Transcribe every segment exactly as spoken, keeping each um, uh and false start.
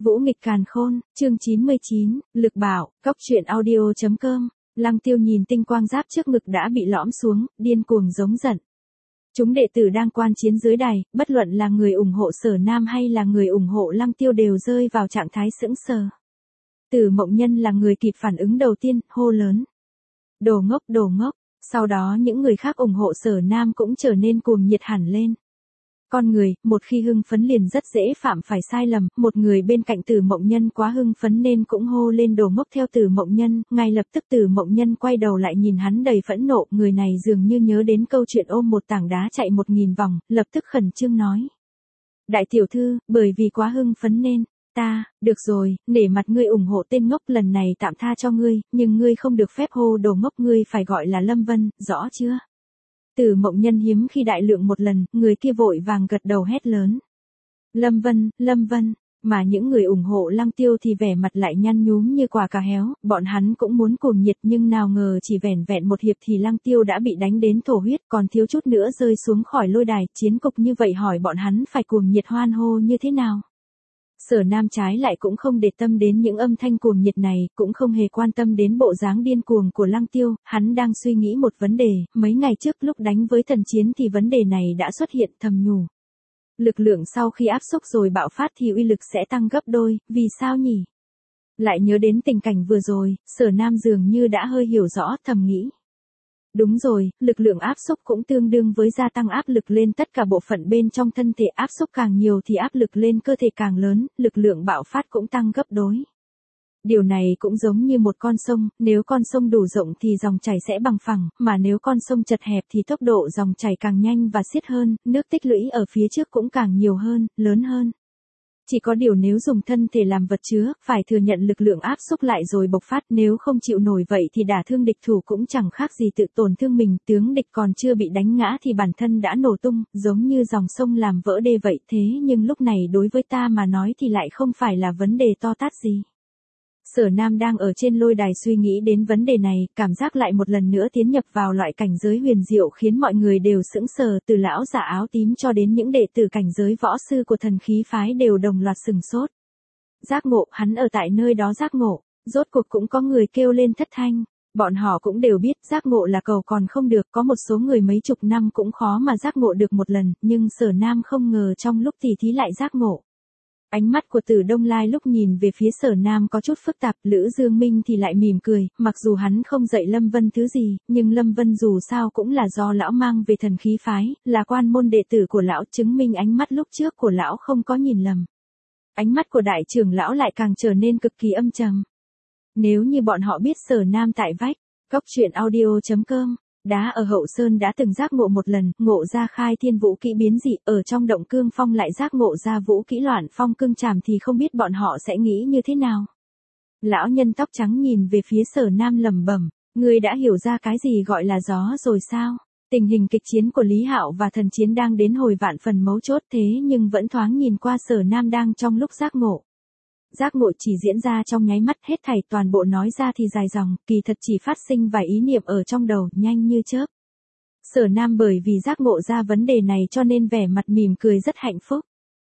Vũ nghịch càn khôn, chương chín mươi chín, lực bảo, cóc truyện audio chấm com. Lăng Tiêu nhìn tinh quang giáp trước ngực đã bị lõm xuống, điên cuồng giống giận. Chúng đệ tử đang quan chiến dưới đài, bất luận là người ủng hộ Sở Nam hay là người ủng hộ Lăng Tiêu đều rơi vào trạng thái sững sờ. Tử Mộng Nhân là người kịp phản ứng đầu tiên, hô lớn. Đồ ngốc, đồ ngốc. Sau đó những người khác ủng hộ Sở Nam cũng trở nên cuồng nhiệt hẳn lên. Con người, một khi hưng phấn liền rất dễ phạm phải sai lầm, một người bên cạnh Tử Mộng Nhân quá hưng phấn nên cũng hô lên đồ ngốc theo Tử Mộng Nhân, ngay lập tức Tử Mộng Nhân quay đầu lại nhìn hắn đầy phẫn nộ, người này dường như nhớ đến câu chuyện ôm một tảng đá chạy một nghìn vòng, lập tức khẩn trương nói. Đại tiểu thư, bởi vì quá hưng phấn nên, ta, được rồi, nể mặt ngươi ủng hộ tên ngốc lần này tạm tha cho ngươi, nhưng ngươi không được phép hô đồ ngốc, ngươi phải gọi là Lâm Vân, rõ chưa? Tử Mộng Nhân hiếm khi đại lượng một lần, người kia vội vàng gật đầu hét lớn. Lâm Vân, Lâm Vân, mà những người ủng hộ Lăng Tiêu thì vẻ mặt lại nhăn nhúm như quả cà héo, bọn hắn cũng muốn cuồng nhiệt nhưng nào ngờ chỉ vẻn vẹn một hiệp thì Lăng Tiêu đã bị đánh đến thổ huyết, còn thiếu chút nữa rơi xuống khỏi lôi đài, chiến cục như vậy hỏi bọn hắn phải cuồng nhiệt hoan hô như thế nào. Sở Nam trái lại cũng không để tâm đến những âm thanh cuồng nhiệt này, cũng không hề quan tâm đến bộ dáng điên cuồng của Lăng Tiêu, hắn đang suy nghĩ một vấn đề, mấy ngày trước lúc đánh với thần chiến thì vấn đề này đã xuất hiện, thầm nhủ. Lực lượng sau khi áp xúc rồi bạo phát thì uy lực sẽ tăng gấp đôi, vì sao nhỉ? Lại nhớ đến tình cảnh vừa rồi, Sở Nam dường như đã hơi hiểu rõ, thầm nghĩ. Đúng rồi, lực lượng áp xúc cũng tương đương với gia tăng áp lực lên tất cả bộ phận bên trong thân thể, áp xúc càng nhiều thì áp lực lên cơ thể càng lớn, lực lượng bạo phát cũng tăng gấp đôi. Điều này cũng giống như một con sông, nếu con sông đủ rộng thì dòng chảy sẽ bằng phẳng, mà nếu con sông chật hẹp thì tốc độ dòng chảy càng nhanh và xiết hơn, nước tích lũy ở phía trước cũng càng nhiều hơn, lớn hơn. Chỉ có điều nếu dùng thân thể làm vật chứa, phải thừa nhận lực lượng áp xúc lại rồi bộc phát, nếu không chịu nổi vậy thì đả thương địch thủ cũng chẳng khác gì tự tổn thương mình, tướng địch còn chưa bị đánh ngã thì bản thân đã nổ tung, giống như dòng sông làm vỡ đê vậy, thế nhưng lúc này đối với ta mà nói thì lại không phải là vấn đề to tát gì. Sở Nam đang ở trên lôi đài suy nghĩ đến vấn đề này, cảm giác lại một lần nữa tiến nhập vào loại cảnh giới huyền diệu khiến mọi người đều sững sờ, từ lão giả áo tím cho đến những đệ tử cảnh giới võ sư của thần khí phái đều đồng loạt sừng sốt. Giác ngộ, hắn ở tại nơi đó giác ngộ, rốt cuộc cũng có người kêu lên thất thanh. Bọn họ cũng đều biết giác ngộ là cầu còn không được, có một số người mấy chục năm cũng khó mà giác ngộ được một lần, nhưng Sở Nam không ngờ trong lúc tỉ thí lại giác ngộ. Ánh mắt của Tử Đông Lai lúc nhìn về phía Sở Nam có chút phức tạp, Lữ Dương Minh thì lại mỉm cười, mặc dù hắn không dạy Lâm Vân thứ gì, nhưng Lâm Vân dù sao cũng là do lão mang về thần khí phái, là quan môn đệ tử của lão, chứng minh ánh mắt lúc trước của lão không có nhìn lầm. Ánh mắt của đại trưởng lão lại càng trở nên cực kỳ âm trầm. Nếu như bọn họ biết Sở Nam tại vách, cóc truyện audio chấm com, đá ở Hậu Sơn đã từng giác ngộ một lần, ngộ ra khai thiên vũ kỹ biến dị, ở trong động cương phong lại giác ngộ ra vũ kỹ loạn phong cương trảm thì không biết bọn họ sẽ nghĩ như thế nào. Lão nhân tóc trắng nhìn về phía Sở Nam lẩm bẩm, ngươi đã hiểu ra cái gì gọi là gió rồi sao? Tình hình kịch chiến của Lý Hạo và thần chiến đang đến hồi vạn phần mấu chốt, thế nhưng vẫn thoáng nhìn qua Sở Nam đang trong lúc giác ngộ. Giác ngộ chỉ diễn ra trong nháy mắt, hết thảy toàn bộ nói ra thì dài dòng, kỳ thật chỉ phát sinh vài ý niệm ở trong đầu, nhanh như chớp. Sở Nam bởi vì giác ngộ ra vấn đề này cho nên vẻ mặt mỉm cười rất hạnh phúc.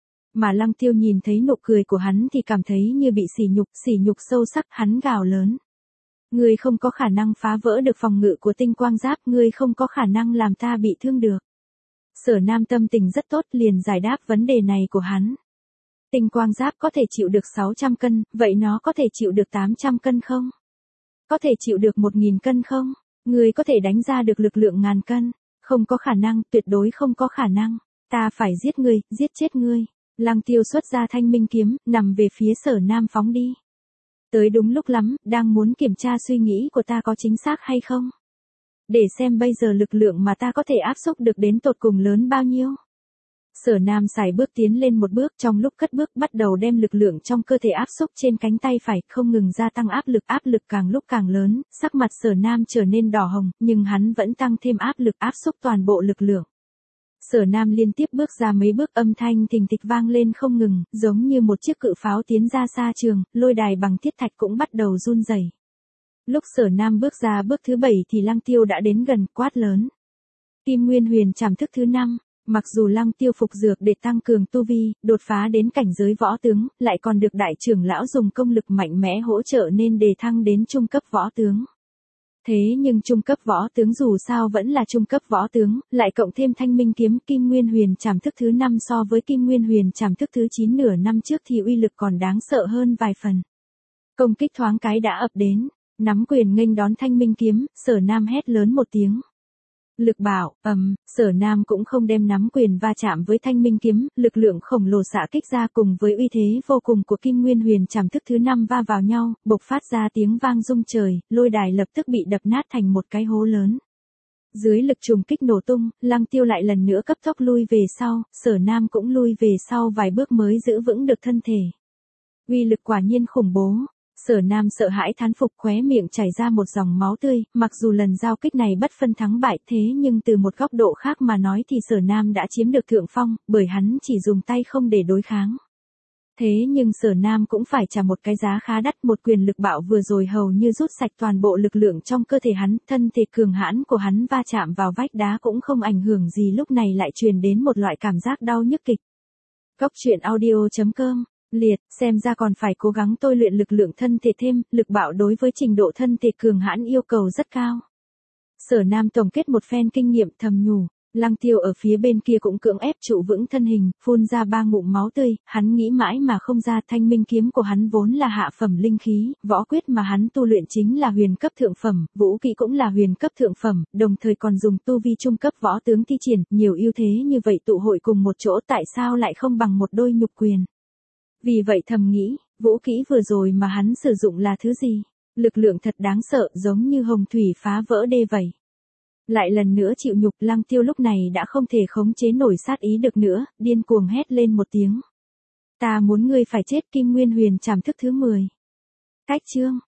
Mà Lăng Tiêu nhìn thấy nụ cười của hắn thì cảm thấy như bị sỉ nhục, sỉ nhục sâu sắc, hắn gào lớn. Ngươi không có khả năng phá vỡ được phòng ngự của tinh quang giáp, ngươi không có khả năng làm ta bị thương được. Sở Nam tâm tình rất tốt, liền giải đáp vấn đề này của hắn. Tinh quang giáp có thể chịu được sáu trăm cân, vậy nó có thể chịu được tám trăm cân không? Có thể chịu được một nghìn cân không? Ngươi có thể đánh ra được lực lượng ngàn cân? Không có khả năng, tuyệt đối không có khả năng. Ta phải giết ngươi, giết chết ngươi. Lăng Tiêu xuất ra thanh minh kiếm, nằm về phía Sở Nam phóng đi. Tới đúng lúc lắm, đang muốn kiểm tra suy nghĩ của ta có chính xác hay không? Để xem bây giờ lực lượng mà ta có thể áp xúc được đến tột cùng lớn bao nhiêu? Sở Nam xài bước tiến lên một bước, trong lúc cất bước bắt đầu đem lực lượng trong cơ thể áp xúc trên cánh tay phải, không ngừng gia tăng áp lực, áp lực càng lúc càng lớn, sắc mặt Sở Nam trở nên đỏ hồng, nhưng hắn vẫn tăng thêm áp lực áp xúc toàn bộ lực lượng. Sở Nam liên tiếp bước ra mấy bước, âm thanh thình thịch vang lên không ngừng, giống như một chiếc cự pháo tiến ra xa trường, lôi đài bằng thiết thạch cũng bắt đầu run rẩy. Lúc Sở Nam bước ra bước thứ bảy thì Lăng Tiêu đã đến gần, quát lớn. Kim Nguyên Huyền Trảm thức thứ năm. Mặc dù Lăng Tiêu phục dược để tăng cường tu vi, đột phá đến cảnh giới võ tướng, lại còn được đại trưởng lão dùng công lực mạnh mẽ hỗ trợ nên đề thăng đến trung cấp võ tướng. Thế nhưng trung cấp võ tướng dù sao vẫn là trung cấp võ tướng, lại cộng thêm Thanh Minh kiếm Kim Nguyên Huyền Trảm thức thứ năm so với Kim Nguyên Huyền Trảm thức thứ chín nửa năm trước thì uy lực còn đáng sợ hơn vài phần. Công kích thoáng cái đã ập đến, nắm quyền nghênh đón Thanh Minh kiếm, Sở Nam hét lớn một tiếng. Lực bảo, ầm, Sở Nam cũng không đem nắm quyền va chạm với Thanh Minh kiếm, lực lượng khổng lồ xạ kích ra cùng với uy thế vô cùng của Kim Nguyên Huyền Trảm thức thứ năm va vào nhau, bộc phát ra tiếng vang rung trời, lôi đài lập tức bị đập nát thành một cái hố lớn. Dưới lực trùng kích nổ tung, Lăng Tiêu lại lần nữa cấp tốc lui về sau, Sở Nam cũng lui về sau vài bước mới giữ vững được thân thể. Uy lực quả nhiên khủng bố. Sở Nam sợ hãi thán phục, khóe miệng chảy ra một dòng máu tươi, mặc dù lần giao kích này bất phân thắng bại thế nhưng từ một góc độ khác mà nói thì Sở Nam đã chiếm được thượng phong, bởi hắn chỉ dùng tay không để đối kháng. Thế nhưng Sở Nam cũng phải trả một cái giá khá đắt, một quyền lực bạo vừa rồi hầu như rút sạch toàn bộ lực lượng trong cơ thể hắn, thân thể cường hãn của hắn va chạm vào vách đá cũng không ảnh hưởng gì, lúc này lại truyền đến một loại cảm giác đau nhức kịch. Góc truyện audio chấm com Liệt, xem ra còn phải cố gắng tôi luyện lực lượng thân thể thêm, lực bạo đối với trình độ thân thể cường hãn yêu cầu rất cao. Sở Nam tổng kết một phen kinh nghiệm thầm nhủ, Lăng Tiêu ở phía bên kia cũng cưỡng ép trụ vững thân hình, phun ra ba ngụm máu tươi, hắn nghĩ mãi mà không ra Thanh Minh kiếm của hắn vốn là hạ phẩm linh khí, võ quyết mà hắn tu luyện chính là huyền cấp thượng phẩm, vũ kỹ cũng là huyền cấp thượng phẩm, đồng thời còn dùng tu vi trung cấp võ tướng thi triển, nhiều ưu thế như vậy tụ hội cùng một chỗ tại sao lại không bằng một đôi nhục quyền. Vì vậy thầm nghĩ, vũ kỹ vừa rồi mà hắn sử dụng là thứ gì? Lực lượng thật đáng sợ, giống như hồng thủy phá vỡ đê vậy. Lại lần nữa chịu nhục, Lăng Tiêu lúc này đã không thể khống chế nổi sát ý được nữa, điên cuồng hét lên một tiếng. Ta muốn ngươi phải chết, Kim Nguyên Huyền Trảm thức thứ mười. Cách chương.